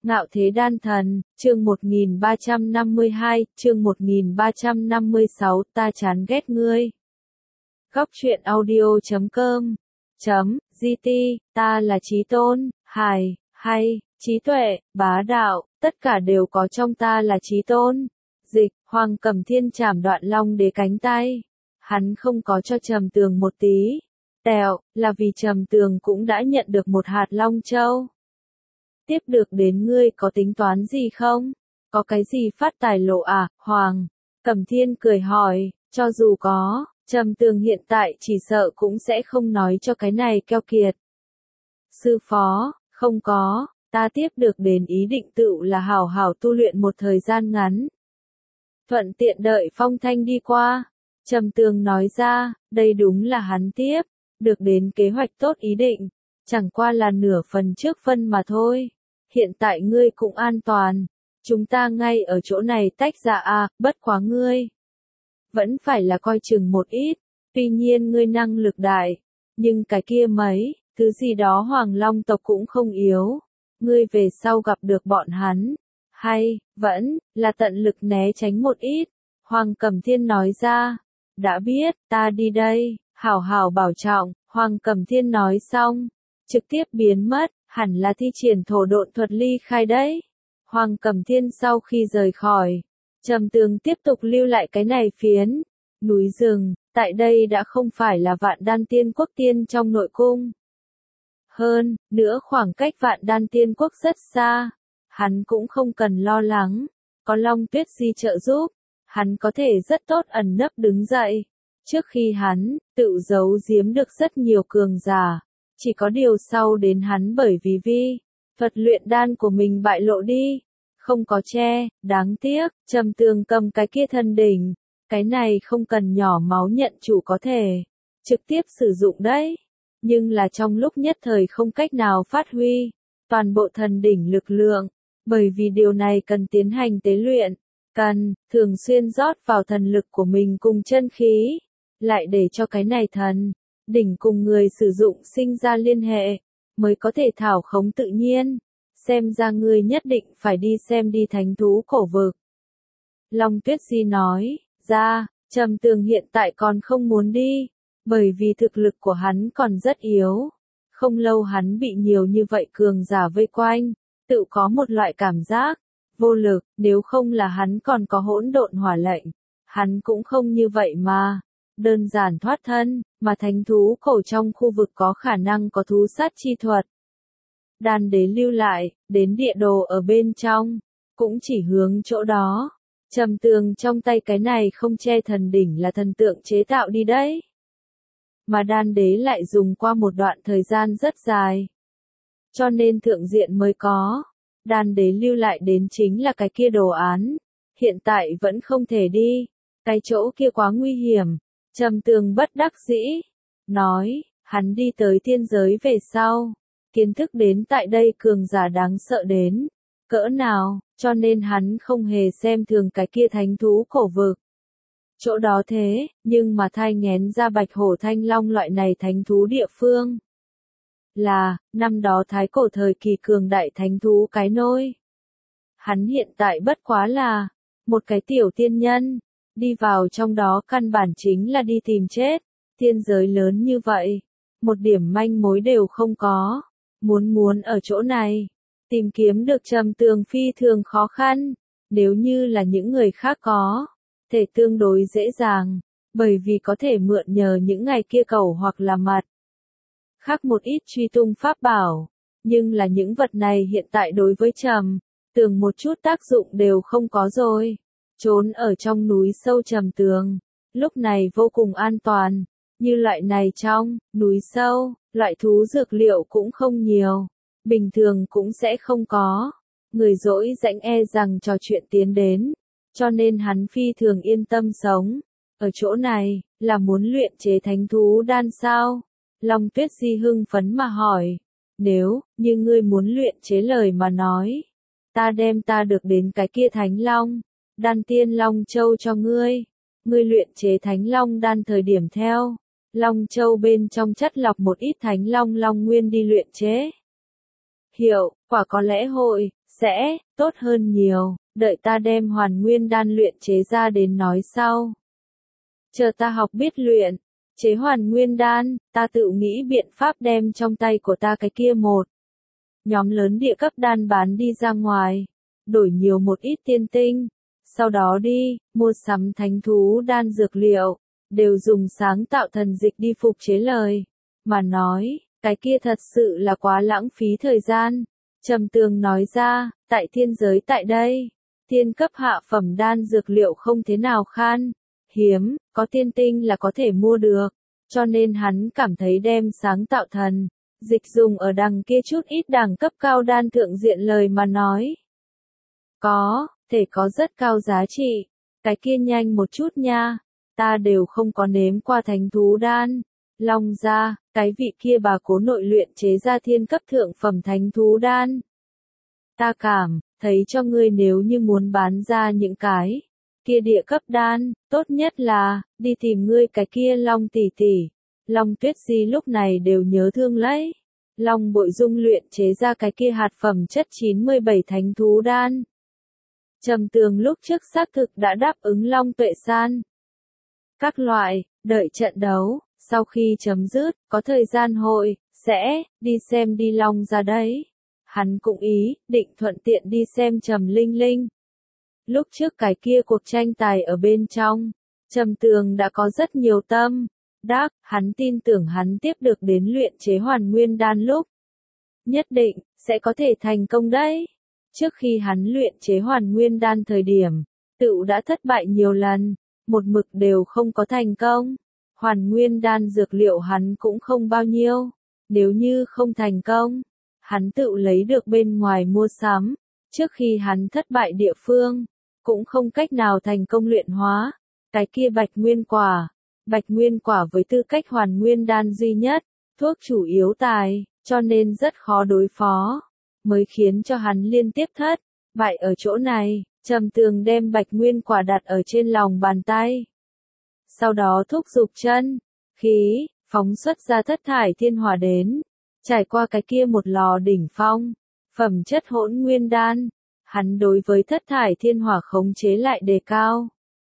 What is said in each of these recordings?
Ngạo thế đan thần, chương 1352, chương 1356, ta chán ghét ngươi. Góc truyện audio.com GT, ta là Chí Tôn, hài, hay, trí tuệ, bá đạo, tất cả đều có trong ta là Chí Tôn. Dịch, Hoàng Cẩm Thiên chảm đoạn Long Đế cánh tay. Hắn không có cho Trầm Tường một tí. Tẹo, là vì Trầm Tường cũng đã nhận được một hạt Long Châu. Tiếp được đến ngươi có tính toán gì không? Có cái gì phát tài lộ à, Hoàng? Cẩm Thiên cười hỏi, cho dù có, Trầm Tường hiện tại chỉ sợ cũng sẽ không nói cho cái này keo kiệt. Sư phó, không có, ta tiếp được đến ý định tựu là hảo hảo tu luyện một thời gian ngắn. Thuận tiện đợi Phong Thanh đi qua. Trầm Tường nói ra, đây đúng là hắn tiếp, được đến kế hoạch tốt ý định, chẳng qua là nửa phần trước phân mà thôi. Hiện tại ngươi cũng an toàn, chúng ta ngay ở chỗ này tách ra à, bất quá ngươi. Vẫn phải là coi chừng một ít, tuy nhiên ngươi năng lực đại, nhưng cái kia mấy, thứ gì đó Hoàng Long tộc cũng không yếu. Ngươi về sau gặp được bọn hắn, hay, vẫn, là tận lực né tránh một ít. Hoàng Cẩm Thiên nói ra, đã biết, ta đi đây, hảo hảo bảo trọng. Hoàng Cẩm Thiên nói xong, trực tiếp biến mất, hẳn là thi triển thổ độn thuật ly khai đấy. Hoàng Cẩm Thiên sau khi rời khỏi, Trầm Tường tiếp tục lưu lại cái này phiến núi rừng, tại đây đã không phải là Vạn Đan Tiên Quốc tiên trong nội cung. Hơn nữa khoảng cách Vạn Đan Tiên Quốc rất xa, hắn cũng không cần lo lắng, có Long Tuyết Di trợ giúp, hắn có thể rất tốt ẩn nấp đứng dậy. Trước khi hắn tự giấu giếm được rất nhiều cường giả, chỉ có điều sau đến hắn bởi vì thuật luyện đan của mình bại lộ đi, không có che, đáng tiếc. Trầm Tường cầm cái kia thần đỉnh, cái này không cần nhỏ máu nhận chủ có thể trực tiếp sử dụng đấy, nhưng là trong lúc nhất thời không cách nào phát huy toàn bộ thần đỉnh lực lượng, bởi vì điều này cần tiến hành tế luyện, cần thường xuyên rót vào thần lực của mình cùng chân khí, lại để cho cái này thần đỉnh cùng người sử dụng sinh ra liên hệ, mới có thể thảo khống tự nhiên. Xem ra ngươi nhất định phải đi xem đi thánh thú cổ vực. Long Tuyết Di nói ra, Trầm Tường hiện tại còn không muốn đi, bởi vì thực lực của hắn còn rất yếu. Không lâu hắn bị nhiều như vậy cường giả vây quanh, tự có một loại cảm giác vô lực, nếu không là hắn còn có hỗn độn hỏa lệnh, hắn cũng không như vậy mà đơn giản thoát thân, mà thánh thú cổ trong khu vực có khả năng có thú sát chi thuật. Đan đế lưu lại, đến địa đồ ở bên trong, cũng chỉ hướng chỗ đó. Trầm Tường trong tay cái này không che thần đỉnh là thần tượng chế tạo đi đấy. Mà đan đế lại dùng qua một đoạn thời gian rất dài. Cho nên thượng diện mới có. Đan đế lưu lại đến chính là cái kia đồ án. Hiện tại vẫn không thể đi. Cái chỗ kia quá nguy hiểm. Trầm Tường bất đắc dĩ. Nói, hắn đi tới thiên giới về sau. Kiến thức đến tại đây cường giả đáng sợ đến cỡ nào, cho nên hắn không hề xem thường cái kia thánh thú cổ vực. Chỗ đó thế, nhưng mà thai nghén ra bạch hổ thanh long loại này thánh thú địa phương. Là, năm đó thái cổ thời kỳ cường đại thánh thú cái nôi. Hắn hiện tại bất quá là một cái tiểu tiên nhân, đi vào trong đó căn bản chính là đi tìm chết. Thiên giới lớn như vậy, một điểm manh mối đều không có. Muốn ở chỗ này, tìm kiếm được Trầm Tường phi thường khó khăn, nếu như là những người khác có, thể tương đối dễ dàng, bởi vì có thể mượn nhờ những ngày kia cầu hoặc là mặt. Khác một ít truy tung pháp bảo, nhưng là những vật này hiện tại đối với Trầm Tường một chút tác dụng đều không có rồi. Trốn ở trong núi sâu Trầm Tường, lúc này vô cùng an toàn, như loại này trong núi sâu. Loại thú dược liệu cũng không nhiều, bình thường cũng sẽ không có. Người dỗi rãnh rằng trò chuyện tiến đến, cho nên hắn phi thường yên tâm sống. Ở chỗ này, là muốn luyện chế thánh thú đan sao? Long Tuyết Di hưng phấn mà hỏi, nếu như ngươi muốn luyện chế lời mà nói, ta đem ta được đến cái kia thánh long, đan tiên long châu cho ngươi. Ngươi luyện chế thánh long đan thời điểm theo Long Châu bên trong chất lọc một ít thánh long long nguyên đi luyện chế. Hiệu quả có lẽ hội sẽ tốt hơn nhiều, đợi ta đem Hoàn Nguyên đan luyện chế ra đến nói sau. Chờ ta học biết luyện chế Hoàn Nguyên đan, ta tự nghĩ biện pháp đem trong tay của ta cái kia một nhóm lớn địa cấp đan bán đi ra ngoài, đổi nhiều một ít tiên tinh, sau đó đi mua sắm thánh thú đan dược liệu, đều dùng sáng tạo thần dịch đi phục chế lời mà nói, cái kia thật sự là quá lãng phí thời gian. Trầm Tường nói ra, tại thiên giới tại đây, tiên cấp hạ phẩm đan dược liệu không thế nào khan hiếm, có tiên tinh là có thể mua được, cho nên hắn cảm thấy đem sáng tạo thần dịch dùng ở đằng kia chút ít đẳng cấp cao đan thượng diện lời mà nói. Có thể có rất cao giá trị, cái kia nhanh một chút nha, ta đều không có nếm qua thánh thú đan. Long gia, cái vị kia bà cố nội luyện chế ra thiên cấp thượng phẩm thánh thú đan. Ta cảm thấy cho ngươi nếu như muốn bán ra những cái kia địa cấp đan, tốt nhất là đi tìm ngươi cái kia Long tỷ tỷ. Long Tuyết Di lúc này đều nhớ thương lấy. Long Bội Dung luyện chế ra cái kia hạt phẩm chất 97 thánh thú đan. Trầm Tường lúc trước xác thực đã đáp ứng Long Tuệ San. Các loại, đợi trận đấu, sau khi chấm dứt, có thời gian hội, sẽ đi xem đi Long ra đấy. Hắn cũng ý, định thuận tiện đi xem Trầm Linh Linh. Lúc trước cái kia cuộc tranh tài ở bên trong, Trầm Tường đã có rất nhiều tâm đắc, hắn tin tưởng hắn tiếp được đến luyện chế Hoàn Nguyên đan lúc. Nhất định, sẽ có thể thành công đấy. Trước khi hắn luyện chế Hoàn Nguyên đan thời điểm, tựu đã thất bại nhiều lần, một mực đều không có thành công. Hoàn Nguyên đan dược liệu hắn cũng không bao nhiêu, nếu như không thành công, hắn tự lấy được bên ngoài mua sắm, trước khi hắn thất bại địa phương, cũng không cách nào thành công luyện hóa, cái kia Bạch Nguyên quả với tư cách Hoàn Nguyên đan duy nhất, thuốc chủ yếu tài, cho nên rất khó đối phó, mới khiến cho hắn liên tiếp thất bại ở chỗ này. Trầm Tường đem Bạch Nguyên quả đặt ở trên lòng bàn tay. Sau đó thúc giục chân khí, phóng xuất ra thất thải thiên hỏa đến, trải qua cái kia một lò đỉnh phong, phẩm chất hỗn nguyên đan, hắn đối với thất thải thiên hỏa khống chế lại đề cao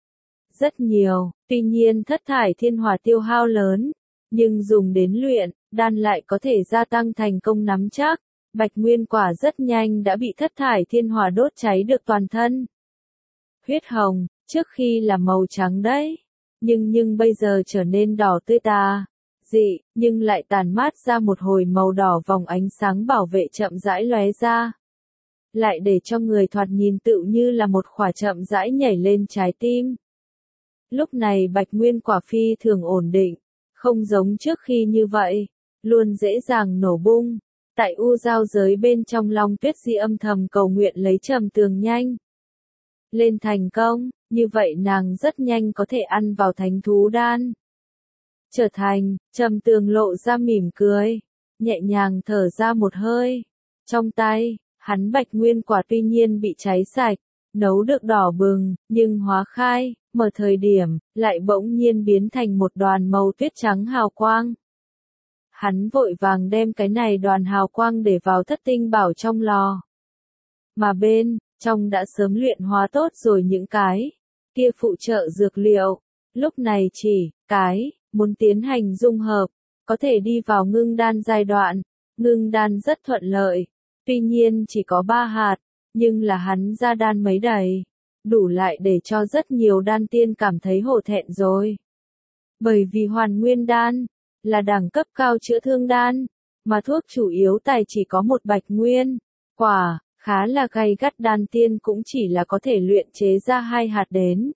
rất nhiều, tuy nhiên thất thải thiên hỏa tiêu hao lớn, nhưng dùng đến luyện, đan lại có thể gia tăng thành công nắm chắc. Bạch Nguyên quả rất nhanh đã bị thất thải thiên hỏa đốt cháy được toàn thân. Huyết hồng, trước khi là màu trắng đấy, nhưng bây giờ trở nên đỏ tươi tà dị, nhưng lại tàn mát ra một hồi màu đỏ vòng ánh sáng bảo vệ chậm rãi lóe ra. Lại để cho người thoạt nhìn tựu như là một quả chậm rãi nhảy lên trái tim. Lúc này Bạch Nguyên quả phi thường ổn định, không giống trước khi như vậy, luôn dễ dàng nổ bung. Tại U Giao giới bên trong Long Tuyết Di âm thầm cầu nguyện lấy Trầm Tường nhanh lên thành công, như vậy nàng rất nhanh có thể ăn vào thánh thú đan. Trở thành, Trầm Tường lộ ra mỉm cười, nhẹ nhàng thở ra một hơi. Trong tay, hắn Bạch Nguyên quả tuy nhiên bị cháy sạch, nấu được đỏ bừng, nhưng hóa khai, mở thời điểm, lại bỗng nhiên biến thành một đoàn màu tuyết trắng hào quang. Hắn vội vàng đem cái này đoàn hào quang để vào thất tinh bảo trong lò. Mà bên trong đã sớm luyện hóa tốt rồi những cái kia phụ trợ dược liệu, lúc này chỉ cái muốn tiến hành dung hợp, có thể đi vào ngưng đan giai đoạn. Ngưng đan rất thuận lợi, tuy nhiên chỉ có 3 hạt, nhưng là hắn ra đan mấy đầy, đủ lại để cho rất nhiều đan tiên cảm thấy hổ thẹn rồi. Bởi vì Hoàn Nguyên đan là đẳng cấp cao chữa thương đan, mà thuốc chủ yếu tài chỉ có một Bạch Nguyên quả, khá là gay gắt, đan tiên cũng chỉ là có thể luyện chế ra 2 hạt đến.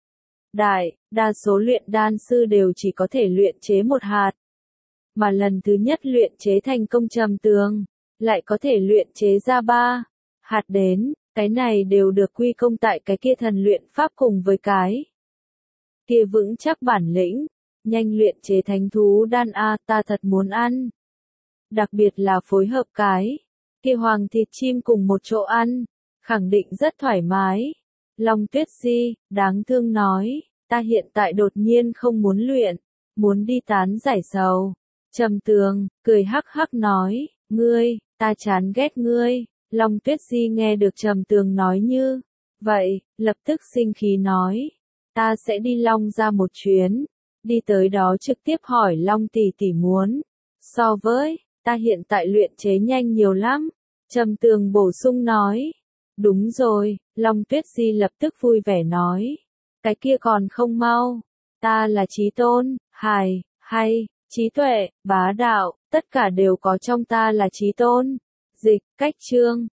Đa số luyện đan sư đều chỉ có thể luyện chế 1 hạt. Mà lần thứ nhất luyện chế thành công Trầm Tường, lại có thể luyện chế ra 3 hạt đến, cái này đều được quy công tại cái kia thần luyện pháp cùng với cái kia vững chắc bản lĩnh. Nhanh luyện chế thánh thú đan a, ta thật muốn ăn. Đặc biệt là phối hợp cái kia hoàng thịt chim cùng một chỗ ăn, khẳng định rất thoải mái. Long Tuyết Di, đáng thương nói, ta hiện tại đột nhiên không muốn luyện, muốn đi tán giải sầu. Trầm Tường, cười hắc hắc nói, ngươi, ta chán ghét ngươi. Long Tuyết Di nghe được Trầm Tường nói như vậy, lập tức sinh khí nói, ta sẽ đi Long ra một chuyến, đi tới đó trực tiếp hỏi Long tỷ tỷ muốn, so với, ta hiện tại luyện chế nhanh nhiều lắm. Trầm Tường bổ sung nói, đúng rồi, Long Tuyết Di lập tức vui vẻ nói, cái kia còn không mau, ta là trí tôn, hài, hay, trí tuệ, bá đạo, tất cả đều có trong ta là trí tôn. Dịch, cách chương.